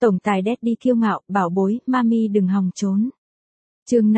Tổng tài Daddy kiêu ngạo, bảo bối, mami đừng hòng trốn. Chương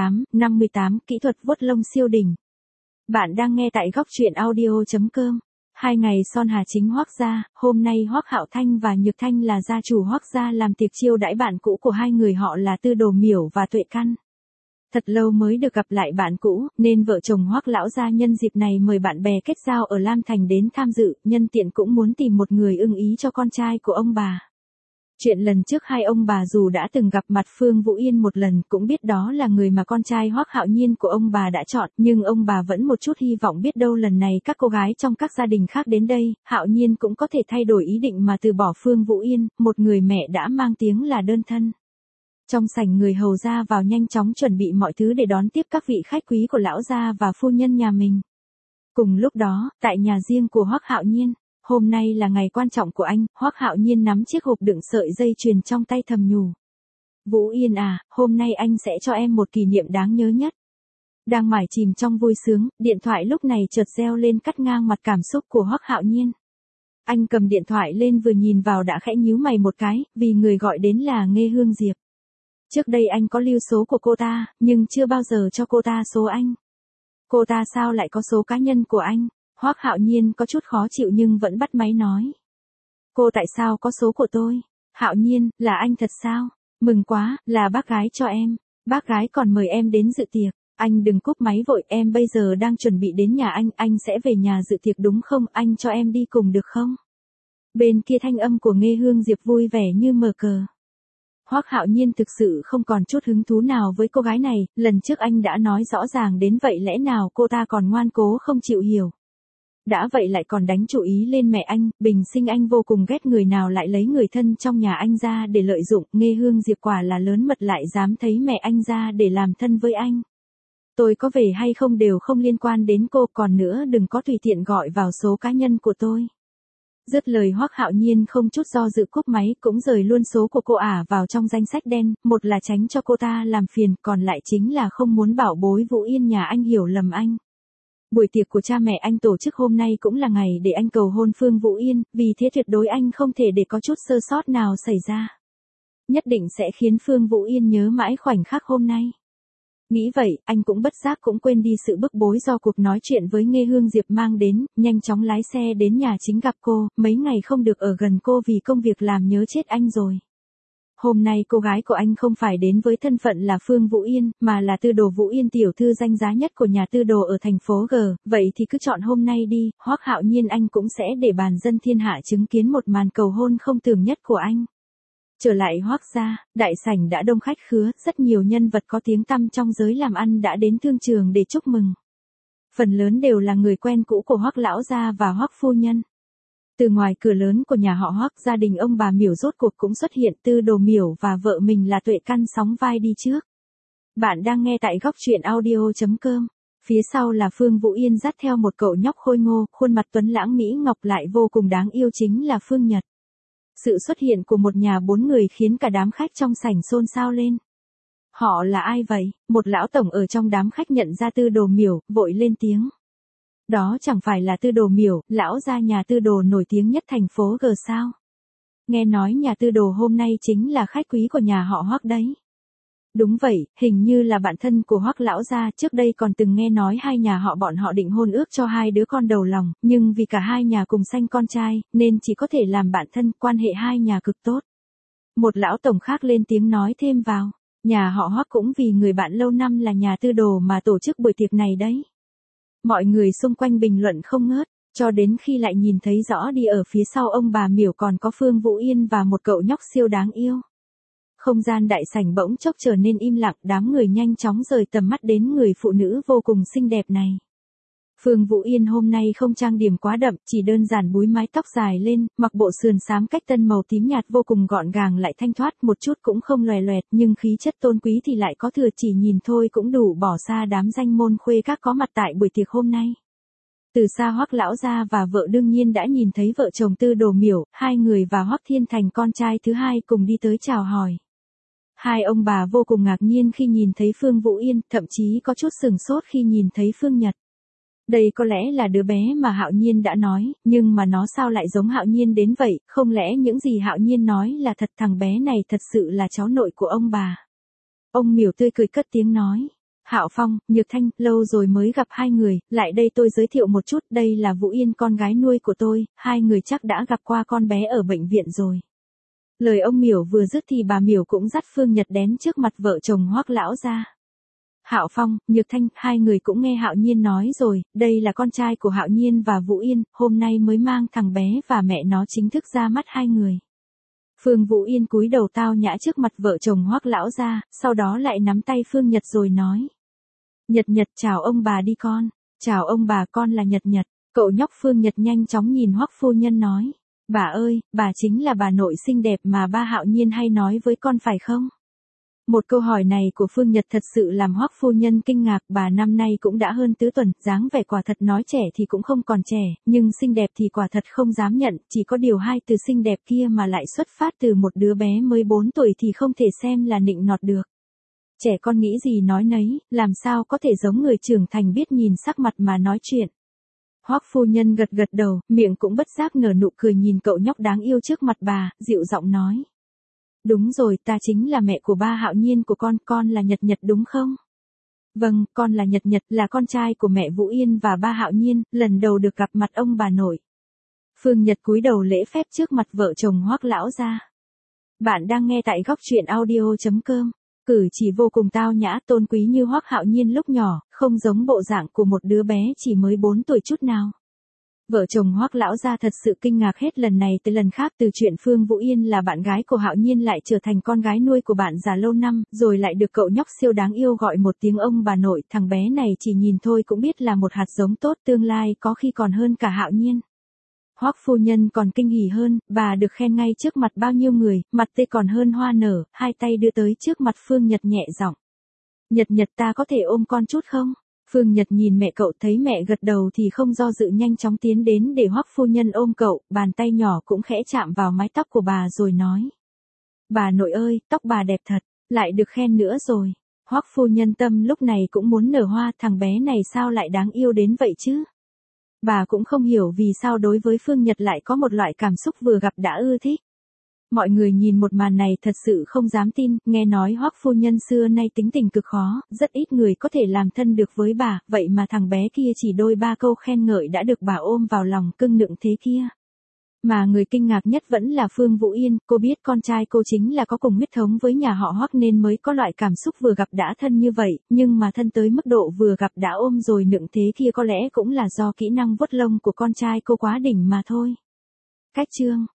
58, kỹ thuật vuốt lông siêu đỉnh. Bạn đang nghe tại góc truyện audio.com. 2 ngày son Hà Chính Hoắc gia, hôm nay Hoắc Hạo Thanh và Nhược Thanh là gia chủ Hoắc gia làm tiệc chiêu đãi bạn cũ của hai người họ là Tư Đồ Miểu và Tuệ Căn. Thật lâu mới được gặp lại bạn cũ, nên vợ chồng Hoắc lão gia nhân dịp này mời bạn bè kết giao ở Lam Thành đến tham dự, nhân tiện cũng muốn tìm một người ưng ý cho con trai của ông bà. Chuyện lần trước hai ông bà dù đã từng gặp mặt Phương Vũ Yên một lần cũng biết đó là người mà con trai Hoắc Hạo Nhiên của ông bà đã chọn, nhưng ông bà vẫn một chút hy vọng biết đâu lần này các cô gái trong các gia đình khác đến đây, Hạo Nhiên cũng có thể thay đổi ý định mà từ bỏ Phương Vũ Yên, một người mẹ đã mang tiếng là đơn thân. Trong sảnh người hầu ra vào nhanh chóng chuẩn bị mọi thứ để đón tiếp các vị khách quý của lão gia và phu nhân nhà mình. Cùng lúc đó, tại nhà riêng của Hoắc Hạo Nhiên, hôm nay là ngày quan trọng của anh, Hoắc Hạo Nhiên nắm chiếc hộp đựng sợi dây chuyền trong tay thầm nhủ. Vũ Yên à, hôm nay anh sẽ cho em một kỷ niệm đáng nhớ nhất. Đang mải chìm trong vui sướng, điện thoại lúc này chợt reo lên cắt ngang mặt cảm xúc của Hoắc Hạo Nhiên. Anh cầm điện thoại lên vừa nhìn vào đã khẽ nhíu mày một cái, vì người gọi đến là Nghê Hương Diệp. Trước đây anh có lưu số của cô ta, nhưng chưa bao giờ cho cô ta số anh. Cô ta sao lại có số cá nhân của anh? Hoắc Hạo Nhiên có chút khó chịu nhưng vẫn bắt máy nói. Cô tại sao có số của tôi? Hạo Nhiên, là anh thật sao? Mừng quá, là bác gái cho em. Bác gái còn mời em đến dự tiệc. Anh đừng cúp máy vội, em bây giờ đang chuẩn bị đến nhà anh sẽ về nhà dự tiệc đúng không? Anh cho em đi cùng được không? Bên kia thanh âm của Nghê Hương Diệp vui vẻ như mờ cờ. Hoắc Hạo Nhiên thực sự không còn chút hứng thú nào với cô gái này, lần trước anh đã nói rõ ràng đến vậy lẽ nào cô ta còn ngoan cố không chịu hiểu. Đã vậy lại còn đánh chủ ý lên mẹ anh, bình sinh anh vô cùng ghét người nào lại lấy người thân trong nhà anh ra để lợi dụng, Nghê Hương Diệp quả là lớn mật lại dám thấy mẹ anh ra để làm thân với anh. Tôi có về hay không đều không liên quan đến cô, còn nữa đừng có tùy tiện gọi vào số cá nhân của tôi. Dứt lời Hoắc Hạo Nhiên không chút do dự cúp máy cũng rời luôn số của cô ả vào trong danh sách đen, một là tránh cho cô ta làm phiền, còn lại chính là không muốn bảo bối Vũ Yên nhà anh hiểu lầm anh. Buổi tiệc của cha mẹ anh tổ chức hôm nay cũng là ngày để anh cầu hôn Phương Vũ Yên, vì thế tuyệt đối anh không thể để có chút sơ sót nào xảy ra. Nhất định sẽ khiến Phương Vũ Yên nhớ mãi khoảnh khắc hôm nay. Nghĩ vậy, anh cũng bất giác cũng quên đi sự bức bối do cuộc nói chuyện với Nghê Hương Diệp mang đến, nhanh chóng lái xe đến nhà chính gặp cô, mấy ngày không được ở gần cô vì công việc làm nhớ chết anh rồi. Hôm nay cô gái của anh không phải đến với thân phận là Phương Vũ Yên, mà là Tư Đồ Vũ Yên tiểu thư danh giá nhất của nhà Tư Đồ ở thành phố G, vậy thì cứ chọn hôm nay đi, Hoắc Hạo Nhiên anh cũng sẽ để bàn dân thiên hạ chứng kiến một màn cầu hôn không tưởng nhất của anh. Trở lại Hoắc gia, đại sảnh đã đông khách khứa, rất nhiều nhân vật có tiếng tăm trong giới làm ăn đã đến thương trường để chúc mừng. Phần lớn đều là người quen cũ của Hoắc lão gia và Hoắc phu nhân. Từ ngoài cửa lớn của nhà họ Hoắc, gia đình ông bà Miểu rốt cuộc cũng xuất hiện, Tư Đồ Miểu và vợ mình là Tuệ Căn sóng vai đi trước. Bạn đang nghe tại góc truyện audio.com. Phía sau là Phương Vũ Yên dắt theo một cậu nhóc khôi ngô, khuôn mặt tuấn lãng mỹ ngọc lại vô cùng đáng yêu chính là Phương Nhật. Sự xuất hiện của một nhà 4 người khiến cả đám khách trong sảnh xôn xao lên. Họ là ai vậy? Một lão tổng ở trong đám khách nhận ra Tư Đồ Miểu, vội lên tiếng. Đó chẳng phải là Tư Đồ Miểu, lão gia nhà Tư Đồ nổi tiếng nhất thành phố G sao? Nghe nói nhà Tư Đồ hôm nay chính là khách quý của nhà họ Hoắc đấy. Đúng vậy, hình như là bạn thân của Hoắc lão gia, trước đây còn từng nghe nói hai nhà họ bọn họ định hôn ước cho hai đứa con đầu lòng, nhưng vì cả hai nhà cùng sanh con trai, nên chỉ có thể làm bạn thân, quan hệ hai nhà cực tốt. Một lão tổng khác lên tiếng nói thêm vào, nhà họ Hoắc cũng vì người bạn lâu năm là nhà Tư Đồ mà tổ chức buổi tiệc này đấy. Mọi người xung quanh bình luận không ngớt, cho đến khi lại nhìn thấy rõ đi ở phía sau ông bà Miểu còn có Phương Vũ Yên và một cậu nhóc siêu đáng yêu. Không gian đại sảnh bỗng chốc trở nên im lặng, đám người nhanh chóng rời tầm mắt đến người phụ nữ vô cùng xinh đẹp này. Phương Vũ Yên hôm nay không trang điểm quá đậm, chỉ đơn giản búi mái tóc dài lên, mặc bộ sườn xám cách tân màu tím nhạt vô cùng gọn gàng lại thanh thoát, một chút cũng không lòe loẹt, nhưng khí chất tôn quý thì lại có thừa, chỉ nhìn thôi cũng đủ bỏ xa đám danh môn khuê các có mặt tại buổi tiệc hôm nay. Từ xa Hoắc lão gia và vợ đương nhiên đã nhìn thấy vợ chồng Tư Đồ Miểu, hai người và Hoắc Thiên Thành con trai thứ hai cùng đi tới chào hỏi. Hai ông bà vô cùng ngạc nhiên khi nhìn thấy Phương Vũ Yên, thậm chí có chút sừng sốt khi nhìn thấy Phương Nhật. Đây có lẽ là đứa bé mà Hạo Nhiên đã nói, nhưng mà nó sao lại giống Hạo Nhiên đến vậy, không lẽ những gì Hạo Nhiên nói là thật, thằng bé này thật sự là cháu nội của ông bà. Ông Miểu tươi cười cất tiếng nói. Hạo Phong, Nhược Thanh, lâu rồi mới gặp hai người, lại đây tôi giới thiệu một chút, đây là Vũ Yên con gái nuôi của tôi, hai người chắc đã gặp qua con bé ở bệnh viện rồi. Lời ông Miểu vừa dứt thì bà Miểu cũng dắt Phương Nhật đến trước mặt vợ chồng Hoắc lão ra. Hạo Phong, Nhược Thanh, hai người cũng nghe Hạo Nhiên nói rồi, đây là con trai của Hạo Nhiên và Vũ Yên, hôm nay mới mang thằng bé và mẹ nó chính thức ra mắt hai người. Phương Vũ Yên cúi đầu tao nhã trước mặt vợ chồng Hoắc lão ra, sau đó lại nắm tay Phương Nhật rồi nói. Nhật Nhật chào ông bà đi con, chào ông bà, con là Nhật Nhật. Cậu nhóc Phương Nhật nhanh chóng nhìn Hoắc phu nhân nói. Bà ơi, bà chính là bà nội xinh đẹp mà ba Hạo Nhiên hay nói với con phải không? Một câu hỏi này của Phương Nhật thật sự làm Hoắc phu nhân kinh ngạc, bà năm nay cũng đã hơn tứ tuần, dáng vẻ quả thật nói trẻ thì cũng không còn trẻ, nhưng xinh đẹp thì quả thật không dám nhận, chỉ có điều hai từ xinh đẹp kia mà lại xuất phát từ một đứa bé mới 4 tuổi thì không thể xem là nịnh nọt được. Trẻ con nghĩ gì nói nấy, làm sao có thể giống người trưởng thành biết nhìn sắc mặt mà nói chuyện. Hoắc phu nhân gật gật đầu, miệng cũng bất giác nở nụ cười nhìn cậu nhóc đáng yêu trước mặt bà, dịu giọng nói. Đúng rồi, ta chính là mẹ của ba Hạo Nhiên của con là Nhật Nhật đúng không? Vâng, con là Nhật Nhật, là con trai của mẹ Vũ Yên và ba Hạo Nhiên, lần đầu được gặp mặt ông bà nội. Phương Nhật cúi đầu lễ phép trước mặt vợ chồng Hoắc lão ra. Bạn đang nghe tại góc truyện audio.com. Cử chỉ vô cùng tao nhã tôn quý như Hoắc Hạo Nhiên lúc nhỏ, không giống bộ dạng của một đứa bé chỉ mới 4 tuổi chút nào. Vợ chồng Hoắc lão gia thật sự kinh ngạc hết lần này tới lần khác, từ chuyện Phương Vũ Yên là bạn gái của Hạo Nhiên lại trở thành con gái nuôi của bạn già lâu năm, rồi lại được cậu nhóc siêu đáng yêu gọi một tiếng ông bà nội, thằng bé này chỉ nhìn thôi cũng biết là một hạt giống tốt, tương lai có khi còn hơn cả Hạo Nhiên. Hoắc phu nhân còn kinh hỉ hơn, bà được khen ngay trước mặt bao nhiêu người, mặt tươi còn hơn hoa nở, hai tay đưa tới trước mặt Phương Nhật nhẹ giọng. Nhật Nhật, ta có thể ôm con chút không? Phương Nhật nhìn mẹ cậu, thấy mẹ gật đầu thì không do dự nhanh chóng tiến đến để Hoắc phu nhân ôm cậu, bàn tay nhỏ cũng khẽ chạm vào mái tóc của bà rồi nói. Bà nội ơi, tóc bà đẹp thật, lại được khen nữa rồi. Hoắc phu nhân tâm lúc này cũng muốn nở hoa, thằng bé này sao lại đáng yêu đến vậy chứ? Bà cũng không hiểu vì sao đối với Phương Nhật lại có một loại cảm xúc vừa gặp đã ưa thích. Mọi người nhìn một màn này thật sự không dám tin, nghe nói Hoắc phu nhân xưa nay tính tình cực khó, rất ít người có thể làm thân được với bà, vậy mà thằng bé kia chỉ đôi ba câu khen ngợi đã được bà ôm vào lòng cưng nựng thế kia. Mà người kinh ngạc nhất vẫn là Phương Vũ Yên, cô biết con trai cô chính là có cùng huyết thống với nhà họ Hoắc nên mới có loại cảm xúc vừa gặp đã thân như vậy, nhưng mà thân tới mức độ vừa gặp đã ôm rồi nựng thế kia có lẽ cũng là do kỹ năng vuốt lông của con trai cô quá đỉnh mà thôi. Cách chương